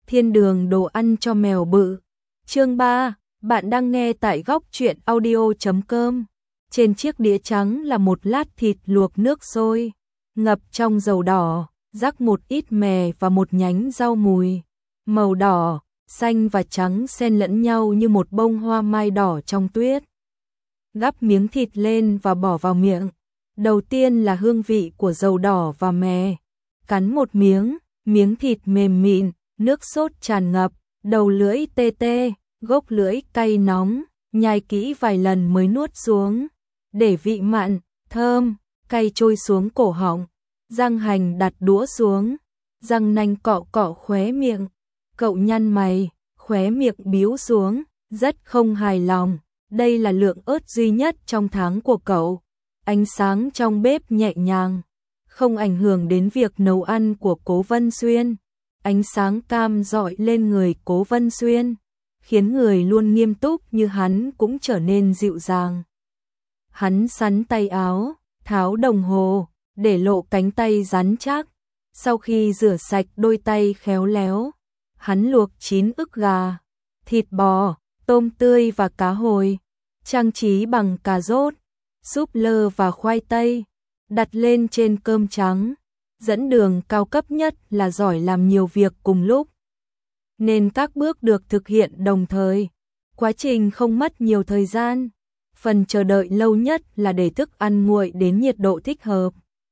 Thiên đường đồ ăn cho mèo bự. Chương 3, bạn đang nghe tại góc truyện audio.com. Trên chiếc đĩa trắng là một lát thịt luộc nước sôi, ngập trong dầu đỏ, rắc một ít mè và một nhánh rau mùi. Màu đỏ, xanh và trắng xen lẫn nhau như một bông hoa mai đỏ trong tuyết. Gắp miếng thịt lên và bỏ vào miệng. Đầu tiên là hương vị của dầu đỏ và mè. Cắn một miếng thịt mềm mịn, nước sốt tràn ngập, đầu lưỡi tê tê, gốc lưỡi cay nóng, nhai kỹ vài lần mới nuốt xuống. Để vị mặn, thơm, cay trôi xuống cổ họng. Giang Hành đặt đũa xuống, răng nanh cọ cọ khóe miệng. Cậu nhăn mày, khóe miệng bĩu xuống, rất không hài lòng. Đây là lượng ớt duy nhất trong tháng của cậu. Ánh sáng trong bếp nhẹ nhàng, không ảnh hưởng đến việc nấu ăn của Cố Vân Xuyên. Ánh sáng cam rọi lên người Cố Vân Xuyên, khiến người luôn nghiêm túc như hắn cũng trở nên dịu dàng. Hắn xắn tay áo, tháo đồng hồ, để lộ cánh tay rắn chắc. Sau khi rửa sạch đôi tay khéo léo, hắn luộc 9 ức gà, thịt bò, tôm tươi và cá hồi, trang trí bằng cà rốt, súp lơ và khoai tây, đặt lên trên cơm trắng. Dẫn đường cao cấp nhất là giỏi làm nhiều việc cùng lúc, nên các bước được thực hiện đồng thời. Quá trình không mất nhiều thời gian, phần chờ đợi lâu nhất là để thức ăn nguội đến nhiệt độ thích hợp.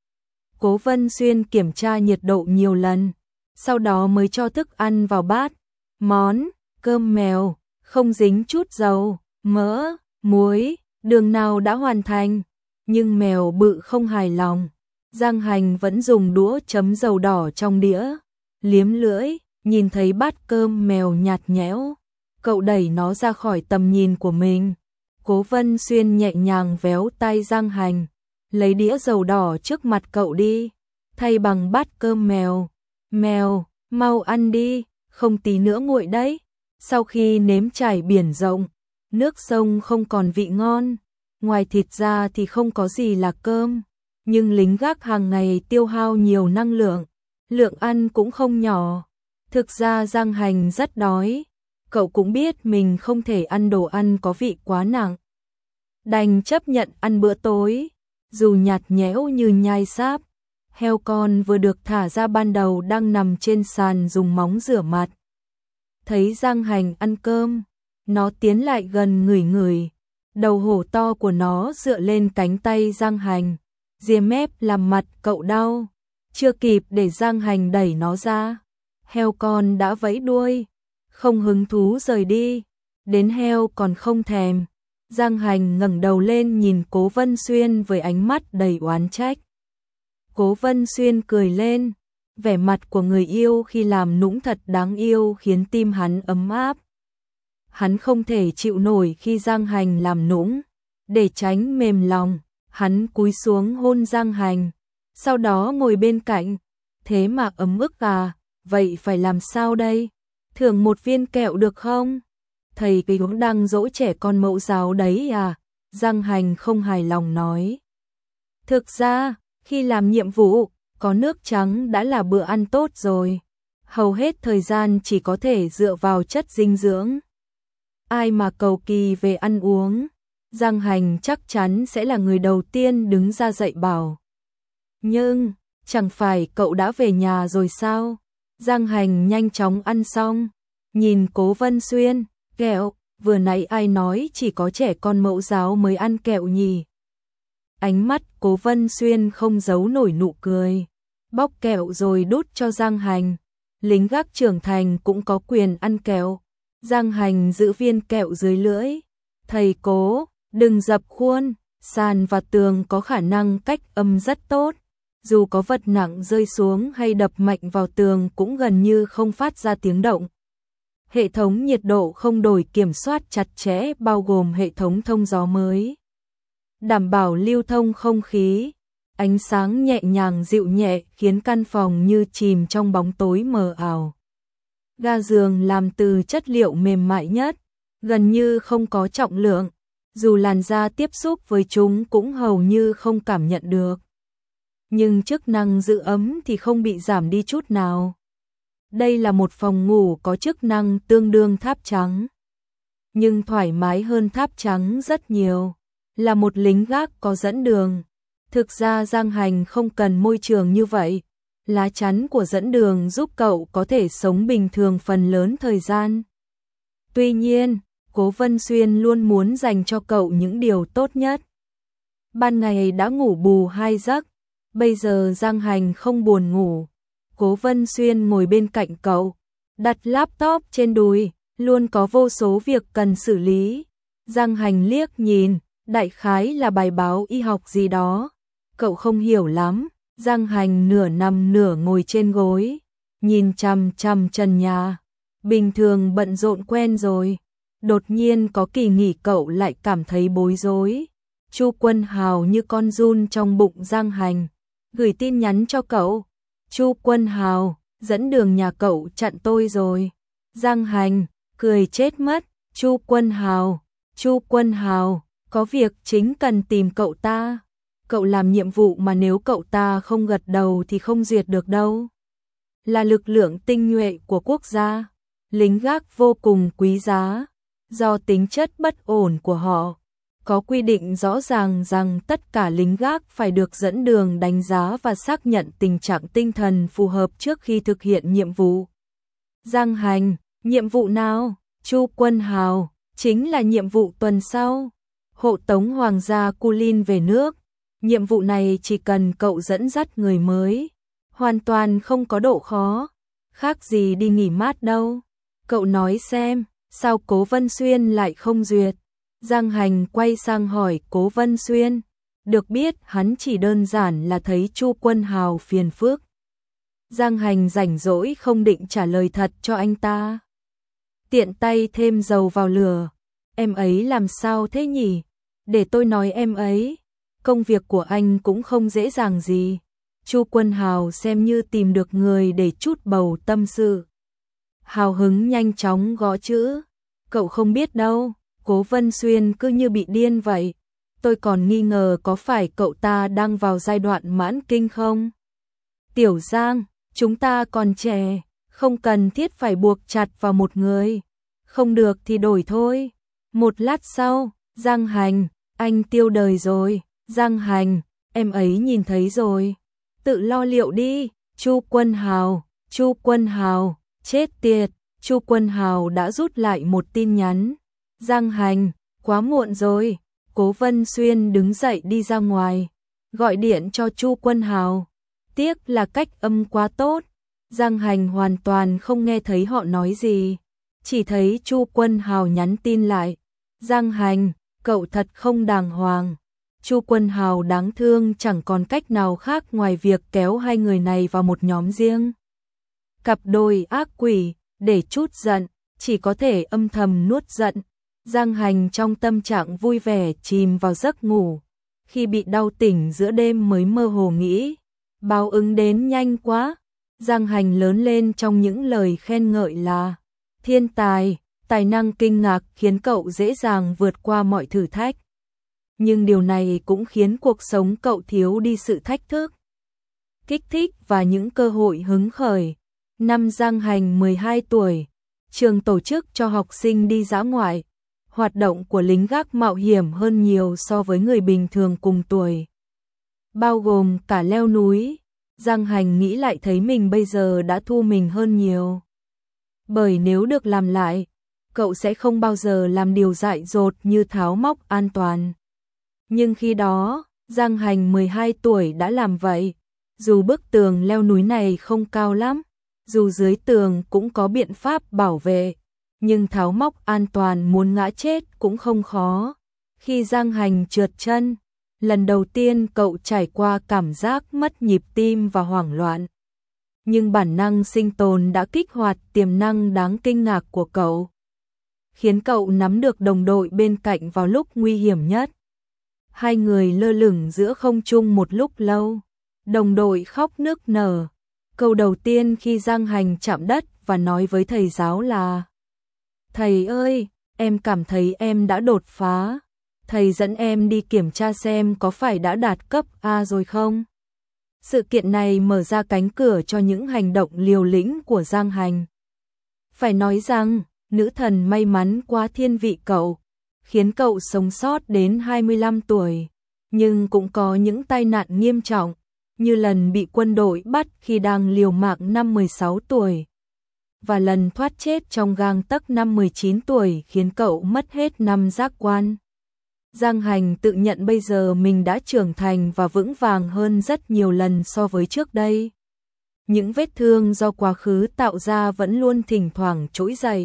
Cố Vân Xuyên kiểm tra nhiệt độ nhiều lần, sau đó mới cho thức ăn vào bát. Món cơm mèo, không dính chút dầu, mỡ, muối, đường nào đã hoàn thành, nhưng mèo bự không hài lòng. Giang Hành vẫn dùng đũa chấm dầu đỏ trong đĩa, liếm lưỡi, nhìn thấy bát cơm mèo nhạt nhẽo, cậu đẩy nó ra khỏi tầm nhìn của mình. Cố Vân Xuyên nhẹ nhàng véo tay Giang Hành, lấy đĩa dầu đỏ trước mặt cậu đi, thay bằng bát cơm mèo. Mèo, mau ăn đi, không tí nữa nguội đấy. Sau khi nếm trải biển rộng, nước sông không còn vị ngon, ngoài thịt ra thì không có gì là cơm. Nhưng lính gác hàng ngày tiêu hao nhiều năng lượng ăn cũng không nhỏ. Thực ra Giang Hành rất đói, cậu cũng biết mình không thể ăn đồ ăn có vị quá nặng. Đành chấp nhận ăn bữa tối, dù nhạt nhẽo như nhai sáp. Heo con vừa được thả ra ban đầu đang nằm trên sàn dùng móng rửa mặt. Thấy Giang Hành ăn cơm, nó tiến lại gần ngửi ngửi, đầu hổ to của nó dựa lên cánh tay Giang Hành. Ria mép làm mặt cậu đau, chưa kịp để Giang Hành đẩy nó ra, heo con đã vẫy đuôi, không hứng thú rời đi, đến heo còn không thèm. Giang Hành ngẩng đầu lên nhìn Cố Vân Xuyên với ánh mắt đầy oán trách. Cố Vân Xuyên cười lên, vẻ mặt của người yêu khi làm nũng thật đáng yêu khiến tim hắn ấm áp. Hắn không thể chịu nổi khi Giang Hành làm nũng, để tránh mềm lòng. Hắn cúi xuống hôn Giang Hành, sau đó ngồi bên cạnh. Thế mà ấm ức à, vậy phải làm sao đây? Thưởng một viên kẹo được không? Thầy cái cũng đang dỗ trẻ con mẫu giáo đấy à? Giang Hành không hài lòng nói. Thực ra, khi làm nhiệm vụ, có nước trắng đã là bữa ăn tốt rồi. Hầu hết thời gian chỉ có thể dựa vào chất dinh dưỡng. Ai mà cầu kỳ về ăn uống, Giang Hành chắc chắn sẽ là người đầu tiên đứng ra dạy bảo. Nhưng, chẳng phải cậu đã về nhà rồi sao? Giang Hành nhanh chóng ăn xong, nhìn Cố Vân Xuyên, kẹo, vừa nãy ai nói chỉ có trẻ con mẫu giáo mới ăn kẹo nhỉ? Ánh mắt Cố Vân Xuyên không giấu nổi nụ cười, bóc kẹo rồi đút cho Giang Hành. Lính gác trưởng thành cũng có quyền ăn kẹo. Giang Hành giữ viên kẹo dưới lưỡi. Thầy Cố, đừng dập khuôn, sàn và tường có khả năng cách âm rất tốt. Dù có vật nặng rơi xuống hay đập mạnh vào tường cũng gần như không phát ra tiếng động. Hệ thống nhiệt độ không đổi kiểm soát chặt chẽ bao gồm hệ thống thông gió mới, đảm bảo lưu thông không khí. Ánh sáng nhẹ nhàng dịu nhẹ khiến căn phòng như chìm trong bóng tối mờ ảo. Ga giường làm từ chất liệu mềm mại nhất, gần như không có trọng lượng. Dù làn da tiếp xúc với chúng cũng hầu như không cảm nhận được. Nhưng chức năng giữ ấm thì không bị giảm đi chút nào. Đây là một phòng ngủ có chức năng tương đương tháp trắng, nhưng thoải mái hơn tháp trắng rất nhiều. Là một lính gác có dẫn đường. Thực ra Giang Hành không cần môi trường như vậy. Lá chắn của dẫn đường giúp cậu có thể sống bình thường phần lớn thời gian. Tuy nhiên, Cố Vân Xuyên luôn muốn dành cho cậu những điều tốt nhất. Ban ngày đã ngủ bù 2 giấc, bây giờ Giang Hành không buồn ngủ. Cố Vân Xuyên ngồi bên cạnh cậu, đặt laptop trên đùi, luôn có vô số việc cần xử lý. Giang Hành liếc nhìn, đại khái là bài báo y học gì đó. Cậu không hiểu lắm. Giang Hành nửa nằm nửa ngồi trên gối, nhìn chằm chằm trần nhà. Bình thường bận rộn quen rồi, đột nhiên có kỳ nghỉ cậu lại cảm thấy bối rối. Chu Quân Hào như con giun trong bụng Giang Hành, gửi tin nhắn cho cậu. Chu Quân Hào, dẫn đường nhà cậu chặn tôi rồi. Giang Hành, cười chết mất. Chu Quân Hào, có việc chính cần tìm cậu ta. Cậu làm nhiệm vụ mà nếu cậu ta không gật đầu thì không duyệt được đâu. Là lực lượng tinh nhuệ của quốc gia, lính gác vô cùng quý giá. Do tính chất bất ổn của họ, có quy định rõ ràng rằng tất cả lính gác phải được dẫn đường đánh giá và xác nhận tình trạng tinh thần phù hợp trước khi thực hiện nhiệm vụ. Giang Hành, nhiệm vụ nào? Chu Quân Hào, chính là nhiệm vụ tuần sau. Hộ tống Hoàng gia Kulin về nước. Nhiệm vụ này chỉ cần cậu dẫn dắt người mới, hoàn toàn không có độ khó, khác gì đi nghỉ mát đâu. Cậu nói xem, sao Cố Vân Xuyên lại không duyệt? Giang Hành quay sang hỏi Cố Vân Xuyên, được biết hắn chỉ đơn giản là thấy Chu Quân Hào phiền phức. Giang Hành rảnh rỗi không định trả lời thật cho anh ta. Tiện tay thêm dầu vào lửa, em ấy làm sao thế nhỉ? Để tôi nói em ấy. Công việc của anh cũng không dễ dàng gì. Chu Quân Hào xem như tìm được người để chút bầu tâm sự. Hào hứng nhanh chóng gõ chữ. Cậu không biết đâu, Cố Vân Xuyên cứ như bị điên vậy. Tôi còn nghi ngờ có phải cậu ta đang vào giai đoạn mãn kinh không? Tiểu Giang, chúng ta còn trẻ, không cần thiết phải buộc chặt vào một người. Không được thì đổi thôi. Một lát sau, Giang Hành, anh tiêu đời rồi. Giang Hành, em ấy nhìn thấy rồi. Tự lo liệu đi. Chu Quân Hào, chết tiệt. Chu Quân Hào đã rút lại một tin nhắn. Giang Hành, quá muộn rồi. Cố Vân Xuyên đứng dậy đi ra ngoài, gọi điện cho Chu Quân Hào. Tiếc là cách âm quá tốt. Giang Hành hoàn toàn không nghe thấy họ nói gì, chỉ thấy Chu Quân Hào nhắn tin lại. Giang Hành, cậu thật không đàng hoàng. Chu Quân Hào đáng thương chẳng còn cách nào khác ngoài việc kéo hai người này vào một nhóm riêng. Cặp đôi ác quỷ, để chút giận, chỉ có thể âm thầm nuốt giận. Giang Hành trong tâm trạng vui vẻ chìm vào giấc ngủ. Khi bị đau tỉnh giữa đêm mới mơ hồ nghĩ, báo ứng đến nhanh quá. Giang Hành lớn lên trong những lời khen ngợi là thiên tài, tài năng kinh ngạc khiến cậu dễ dàng vượt qua mọi thử thách. Nhưng điều này cũng khiến cuộc sống cậu thiếu đi sự thách thức, kích thích và những cơ hội hứng khởi. Năm Giang Hành 12 tuổi, trường tổ chức cho học sinh đi dã ngoại. Hoạt động của lính gác mạo hiểm hơn nhiều so với người bình thường cùng tuổi, bao gồm cả leo núi. Giang Hành nghĩ lại thấy mình bây giờ đã thu mình hơn nhiều. Bởi nếu được làm lại, cậu sẽ không bao giờ làm điều dại dột như tháo móc an toàn. Nhưng khi đó, Giang Hành 12 tuổi đã làm vậy. Dù bức tường leo núi này không cao lắm, dù dưới tường cũng có biện pháp bảo vệ, nhưng tháo móc an toàn muốn ngã chết cũng không khó. Khi Giang Hành trượt chân, lần đầu tiên cậu trải qua cảm giác mất nhịp tim và hoảng loạn. Nhưng bản năng sinh tồn đã kích hoạt tiềm năng đáng kinh ngạc của cậu, khiến cậu nắm được đồng đội bên cạnh vào lúc nguy hiểm nhất. Hai người lơ lửng giữa không trung một lúc lâu, đồng đội khóc nức nở. Câu đầu tiên khi Giang Hành chạm đất và nói với thầy giáo là: "Thầy ơi, em cảm thấy em đã đột phá. Thầy dẫn em đi kiểm tra xem có phải đã đạt cấp A rồi không?" Sự kiện này mở ra cánh cửa cho những hành động liều lĩnh của Giang Hành. Phải nói rằng, nữ thần may mắn quá thiên vị cậu, khiến cậu sống sót đến 25 tuổi, nhưng cũng có những tai nạn nghiêm trọng, như lần bị quân đội bắt khi đang liều mạng năm 16 tuổi, và lần thoát chết trong gang tấc năm 19 tuổi khiến cậu mất hết 5 giác quan. Giang Hành tự nhận bây giờ mình đã trưởng thành và vững vàng hơn rất nhiều lần so với trước đây. Những vết thương do quá khứ tạo ra vẫn luôn thỉnh thoảng trỗi dậy,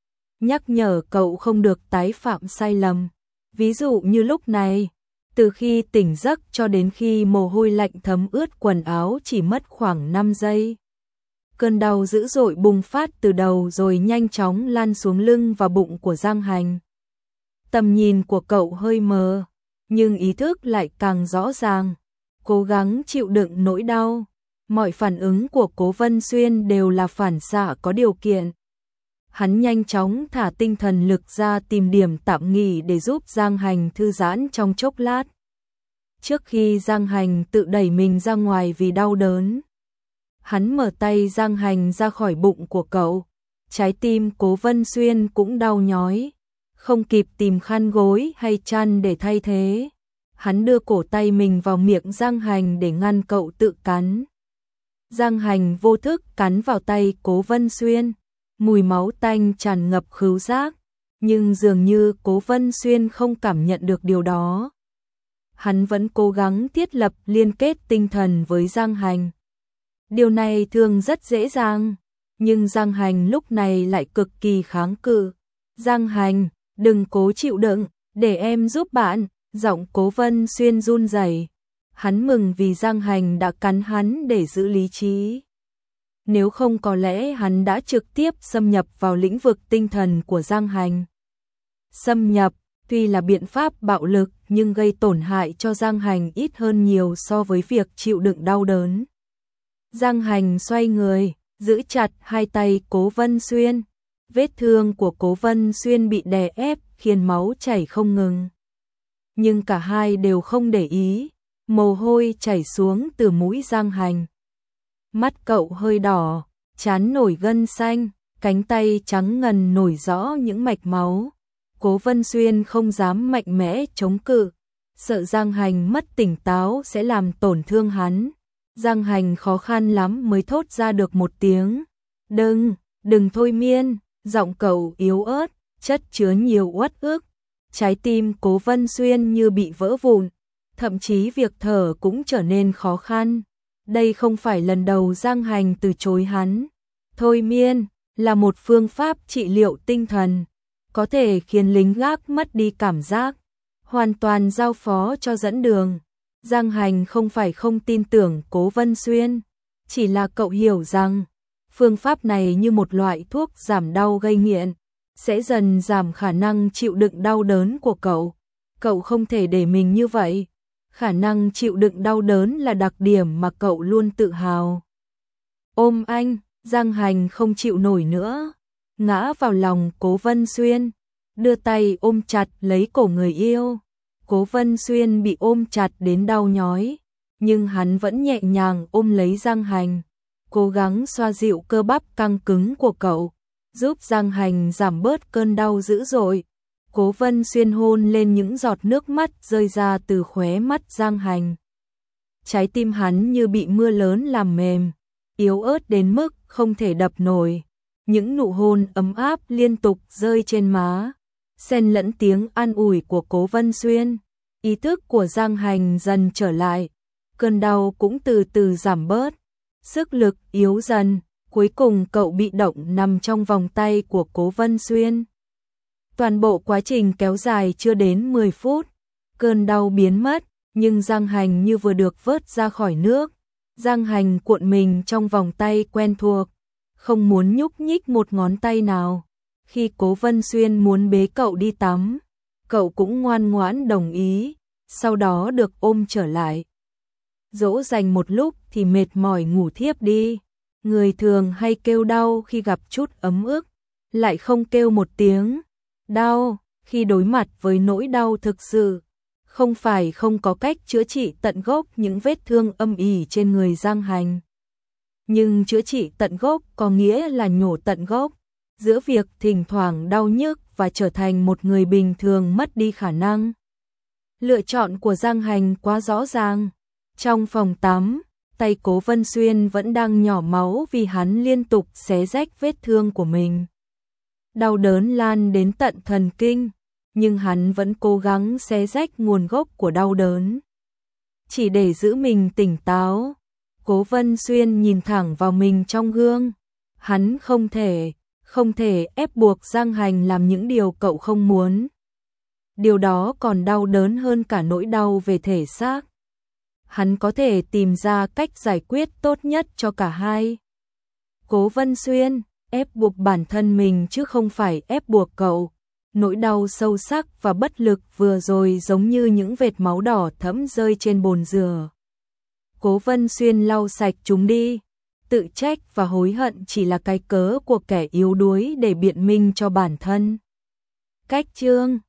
nhắc nhở cậu không được tái phạm sai lầm. Ví dụ như lúc này, từ khi tỉnh giấc cho đến khi mồ hôi lạnh thấm ướt quần áo chỉ mất khoảng 5 giây. Cơn đau dữ dội bùng phát từ đầu rồi nhanh chóng lan xuống lưng và bụng của Giang Hành. Tầm nhìn của cậu hơi mờ, nhưng ý thức lại càng rõ ràng. Cố gắng chịu đựng nỗi đau. Mọi phản ứng của Cố Vân Xuyên đều là phản xạ có điều kiện. Hắn nhanh chóng thả tinh thần lực ra tìm điểm tạm nghỉ để giúp Giang Hành thư giãn trong chốc lát. Trước khi Giang Hành tự đẩy mình ra ngoài vì đau đớn, hắn mở tay Giang Hành ra khỏi bụng của cậu. Trái tim Cố Vân Xuyên cũng đau nhói, không kịp tìm khăn gối hay chăn để thay thế. Hắn đưa cổ tay mình vào miệng Giang Hành để ngăn cậu tự cắn. Giang Hành vô thức cắn vào tay Cố Vân Xuyên, mùi máu tanh tràn ngập khứu giác, nhưng dường như Cố Vân Xuyên không cảm nhận được điều đó. Hắn vẫn cố gắng thiết lập liên kết tinh thần với Giang Hành. Điều này thường rất dễ dàng, nhưng Giang Hành lúc này lại cực kỳ kháng cự. Giang Hành, đừng cố chịu đựng, để em giúp bạn. Giọng Cố Vân Xuyên run rẩy. Hắn mừng vì Giang Hành đã cắn hắn để giữ lý trí. Nếu không có lẽ hắn đã trực tiếp xâm nhập vào lĩnh vực tinh thần của Giang Hành. Xâm nhập, tuy là biện pháp bạo lực nhưng gây tổn hại cho Giang Hành ít hơn nhiều so với việc chịu đựng đau đớn. Giang Hành xoay người, giữ chặt hai tay Cố Vân Xuyên. Vết thương của Cố Vân Xuyên bị đè ép khiến máu chảy không ngừng. Nhưng cả hai đều không để ý, mồ hôi chảy xuống từ mũi Giang Hành. Mắt cậu hơi đỏ, trán nổi gân xanh, cánh tay trắng ngần nổi rõ những mạch máu. Cố Vân Xuyên không dám mạnh mẽ chống cự, sợ Giang Hành mất tỉnh táo sẽ làm tổn thương hắn. Giang Hành khó khăn lắm mới thốt ra được một tiếng. Đừng thôi miên, giọng cậu yếu ớt, chất chứa nhiều uất ức. Trái tim Cố Vân Xuyên như bị vỡ vụn, thậm chí việc thở cũng trở nên khó khăn. Đây không phải lần đầu Giang Hành từ chối hắn. Thôi miên là một phương pháp trị liệu tinh thần, có thể khiến lính gác mất đi cảm giác, hoàn toàn giao phó cho dẫn đường. Giang Hành không phải không tin tưởng Cố Vân Xuyên, chỉ là cậu hiểu rằng phương pháp này như một loại thuốc giảm đau gây nghiện, sẽ dần giảm khả năng chịu đựng đau đớn của cậu. Cậu không thể để mình như vậy. Khả năng chịu đựng đau đớn là đặc điểm mà cậu luôn tự hào. Ôm anh, Giang Hành không chịu nổi nữa, ngã vào lòng Cố Vân Xuyên, đưa tay ôm chặt lấy cổ người yêu. Cố Vân Xuyên bị ôm chặt đến đau nhói, nhưng hắn vẫn nhẹ nhàng ôm lấy Giang Hành, cố gắng xoa dịu cơ bắp căng cứng của cậu, giúp Giang Hành giảm bớt cơn đau dữ dội. Cố Vân Xuyên hôn lên những giọt nước mắt rơi ra từ khóe mắt Giang Hành. Trái tim hắn như bị mưa lớn làm mềm, yếu ớt đến mức không thể đập nổi. Những nụ hôn ấm áp liên tục rơi trên má, xen lẫn tiếng an ủi của Cố Vân Xuyên. Ý thức của Giang Hành dần trở lại, cơn đau cũng từ từ giảm bớt, sức lực yếu dần, cuối cùng cậu bị động nằm trong vòng tay của Cố Vân Xuyên. Toàn bộ quá trình kéo dài chưa đến 10 phút, cơn đau biến mất, nhưng Giang Hành như vừa được vớt ra khỏi nước. Giang Hành cuộn mình trong vòng tay quen thuộc, không muốn nhúc nhích một ngón tay nào. Khi Cố Vân Xuyên muốn bế cậu đi tắm, cậu cũng ngoan ngoãn đồng ý, sau đó được ôm trở lại. Dỗ dành một lúc thì mệt mỏi ngủ thiếp đi. Người thường hay kêu đau khi gặp chút ấm ức, lại không kêu một tiếng đau khi đối mặt với nỗi đau thực sự. Không phải không có cách chữa trị tận gốc những vết thương âm ỉ trên người Giang Hành. Nhưng chữa trị tận gốc có nghĩa là nhổ tận gốc, giữa việc thỉnh thoảng đau nhức và trở thành một người bình thường mất đi khả năng. Lựa chọn của Giang Hành quá rõ ràng. Trong phòng tắm, tay Cố Vân Xuyên vẫn đang nhỏ máu vì hắn liên tục xé rách vết thương của mình. Đau đớn lan đến tận thần kinh, nhưng hắn vẫn cố gắng xé rách nguồn gốc của đau đớn. Chỉ để giữ mình tỉnh táo, Cố Vân Xuyên nhìn thẳng vào mình trong gương. Hắn không thể ép buộc Giang Hành làm những điều cậu không muốn. Điều đó còn đau đớn hơn cả nỗi đau về thể xác. Hắn có thể tìm ra cách giải quyết tốt nhất cho cả hai. Cố Vân Xuyên, ép buộc bản thân mình chứ không phải ép buộc cậu. Nỗi đau sâu sắc và bất lực vừa rồi giống như những vệt máu đỏ thẫm rơi trên bồn dừa. Cố Vân Xuyên lau sạch chúng đi. Tự trách và hối hận chỉ là cái cớ của kẻ yếu đuối để biện minh cho bản thân. Cách chương